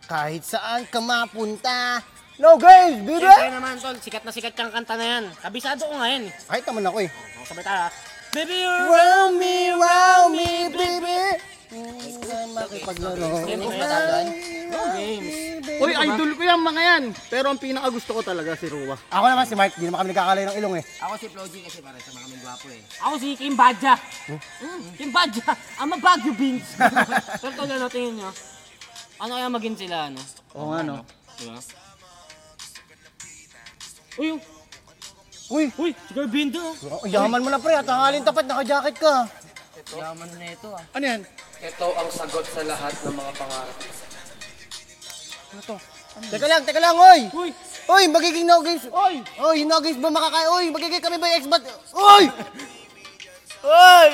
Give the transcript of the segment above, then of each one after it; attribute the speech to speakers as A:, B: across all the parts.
A: Kahit saan ka mapunta. No games, baby!
B: Siyempre naman, tol. Sikat na sikat kang kanta na yan. Kabisado ko nga yan.
A: Kahit naman ako eh.
B: Sabay tayo. Baby, you're
A: Wow me, baby! Makipaglaro.
B: No games.
C: Uy, idol ko yan mga yan. Pero ang pinaka gusto ko talaga si Ruwa.
A: Ako naman si Mark, di naman kami nagkakalay ng ilong eh.
D: Ako si Floji kasi para sa mga kaming gwapo eh.
B: Ako si Kim Badja. Kim Badja. I'm a Baguio Beans. Pero tol, ano tingin nyo? Ano kaya maging sila, ano?
C: Oo nga, no?
B: Diba? Uy,
A: Uy,
B: si Garbindo.
A: ang yaman mo na pre, at hangalin tapat, naka-jacket ka.
D: Yaman na ito ah.
C: Ano yan?
E: Ito ang sagot sa lahat ng mga pangarap.
A: Teka lang, oy!
B: Uy,
A: Oy, magiging no games.
B: oy!
A: Oy, no games ba makakaya? Oy, magiging kami ba ex-bat? Oy! Oy!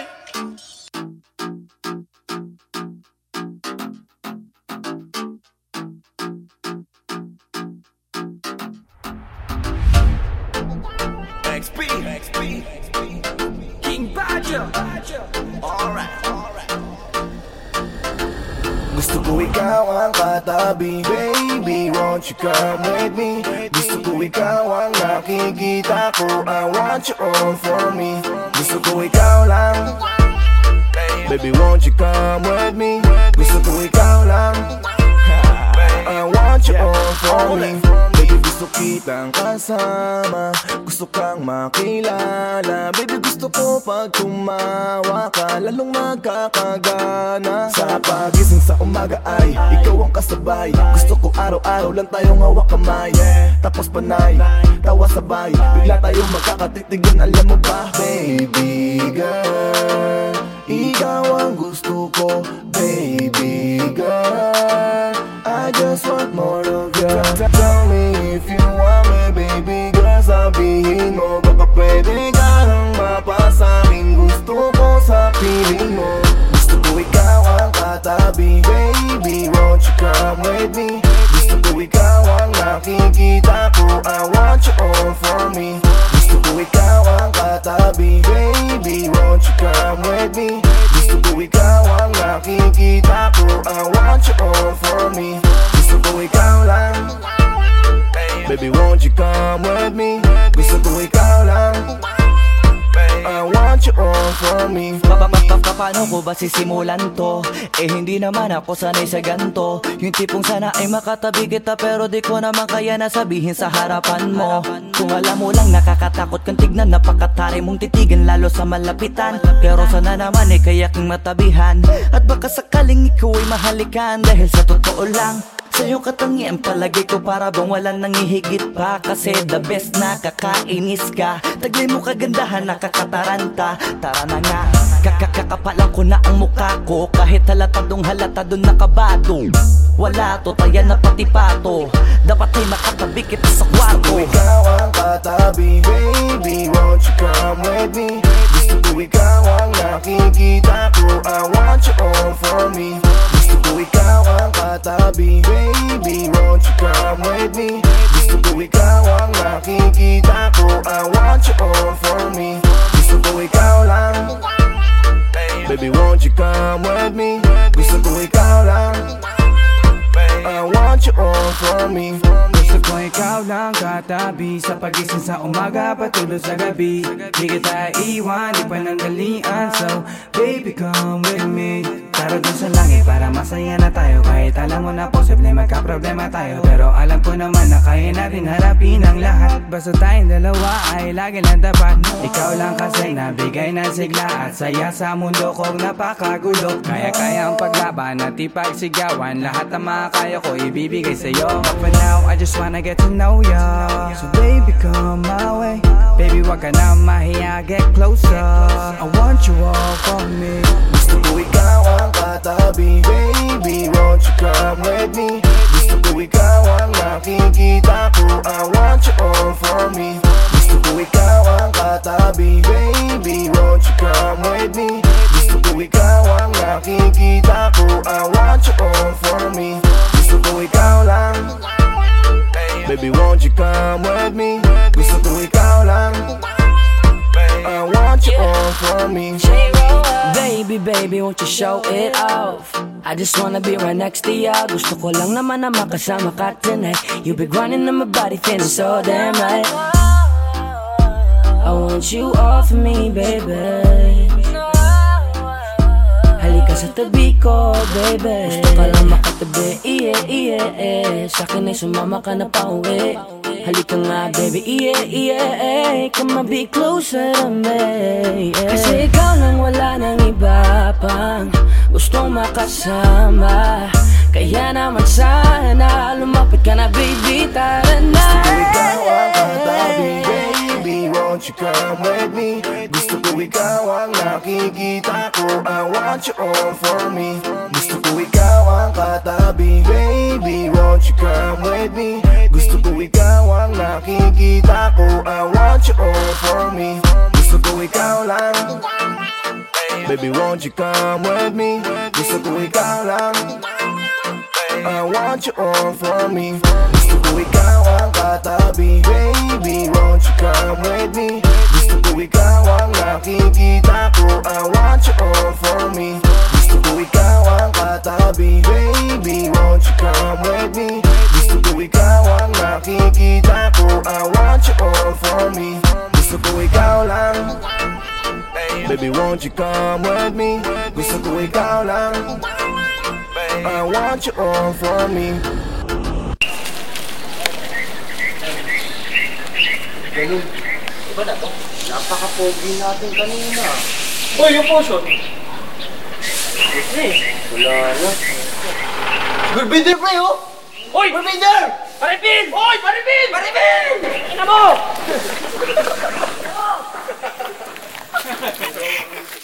F: King Badger. Alright.
G: Gusto ko ikaw ang katabi, baby, won't you come with me? Gusto ko ikaw ang nakikita ko, I want you all for me. Gusto ko ikaw lang, baby, won't you come with me? Gusto ko ikaw lang, I want you all for me. Baby, gusto kitang kasama, gusto kang makilala. Baby, gusto ko pag tumawa ka, lalong magkakagana. Sa pagising sa umaga ay ikaw ang kasabay. Gusto ko araw-araw lang tayong hawak kamay, tapos panay, tawa sabay, bigla tayong magkakatitigan, alam mo ba? Baby girl, ikaw ang gusto ko. Baby girl, I just want more of you. Tell me if you want me, baby girl. Sabihin mo, baka pwede ka nang mapasakin. Gusto ko sa piling mo. Gusto ko ikaw ang katabi, baby, won't you come with me? Gusto ko ikaw ang nakikita ko, I want you all for me. Gusto ko ikaw ang katabi, baby, won't you come with me? Gusto ko ikaw ang nakikita ko, I want you all for me. Gusto ko ikaw lang, baby, won't you come with me? Gusto ko ikaw lang, I want you all for me.
F: Paano ko ba sisimulan to? Eh hindi naman ako sanay sa ganto. Yung tipong sana ay makatabi kita, pero di ko naman kaya na sabihin sa harapan mo. Kung alam mo lang nakakatakot kang tignan, napakatari mong titigan lalo sa malapitan. Pero sana naman eh kaya king matabihan, at baka sakaling ikaw ay mahalikan. Dahil sa totoo lang, sa iyong katangian palagay ko para bang walang nangihigit pa. Kasi the best, nakakainis ka. Taglay mo kagandahan, nakakataranta. Tara na nga, kakakapalan ko na ang mukha ko. Kahit halatadong halatadong nakabado, wala to, taya na pati pato. Dapat ay makatabi kita sa kwarto.
G: Gusto ko ikaw ang katabi, baby, won't you come with me? Gusto ko ikaw ang nakikita ko, I want you all for me. Gusto ko ikaw ang katabi, baby, won't you come with me? Gusto ko ikaw ang nakikita ko, I want you all for me. Gusto ko ikaw lang, baby, won't you come with me? Gusto ko ikaw lang, I want you all for me.
H: Gusto ko ikaw lang katabi, sa pagising sa umaga patulog sa gabi. Di kita iwan, di panandalian. So baby come with me. Tara dun sa langit para masaya na tayo. Kahit alam mo na posible magka-problema tayo, pero alam ko naman na kaya natin harapin ang lahat. Basta tayong dalawa ay lagi lang tapat. Ikaw lang kasi nabigay ng sigla at saya sa mundo kong napakagulo. Kaya ang paglaban at ipagsigawan, lahat ng makakaya ko ibibigay sa'yo. But for now, I just wanna get to know ya. So baby come my way, baby wag ka na mahiya, get closer. I want you all for me.
G: Gusto ko ikaw ang katabi, baby, won't you come with me? Gusto ko ikaw ang nakikita ko, I want you all for me. Gusto ko ikaw ang katabi, baby, won't you come with me? Gusto ko ikaw ang nakikita ko, I want you all for me. Gusto ko ikaw lang, baby, won't you come with me? Gusto ko ikaw lang, I want you all for me.
F: Baby, won't you show it off? I just wanna be right next to ya. Gusto ko lang naman na makasama ka tonight. You be grinding on my body, feeling so damn right. I want you all for me, baby. Halika sa tabi ko, baby. Gusto ka lang makatabi, Sa'kin ay sumama ka na pauwi. Halika nga, baby, Come and be closer to me, Kasi ikaw nang wala nang iba pang gustong makasama. Kaya naman sana lumapit ka na, baby, tara na.
G: Gusto ko ikaw ang katabi, baby, won't you come with me? Gusto ko ikaw ang nakikita ko, I want you all for me. Gusto ko ikaw ang katabi, baby, won't you come with me? Gusto ko ikaw ang nakikita ko, I want you all for me. Gusto ko ikaw lang, baby, won't you come with me? Gusto ko ikaw lang, I want you all for me. Gusto ko ikaw ang katabi, baby, won't you come with me? Gusto ko ikaw ang nakikita ko, I want you all for me. Gusto ko ikaw ang katabi, baby, won't you come with me? Gusto ko ikaw ang nakikita ko, I want you all for me. Gusto ko ikaw lang, baby, won't you come with me? Gusto ko ikaw lang, I want you all for me.
A: Ganun. Iba na to? Napaka-pogi natin kanina.
B: Uy, yung potion!
A: Wala na. Gurbinder, pre, oh!
B: Uy!
A: Gurbinder!
B: Paripin! Uy! Paripin! Paripin! Ina mo!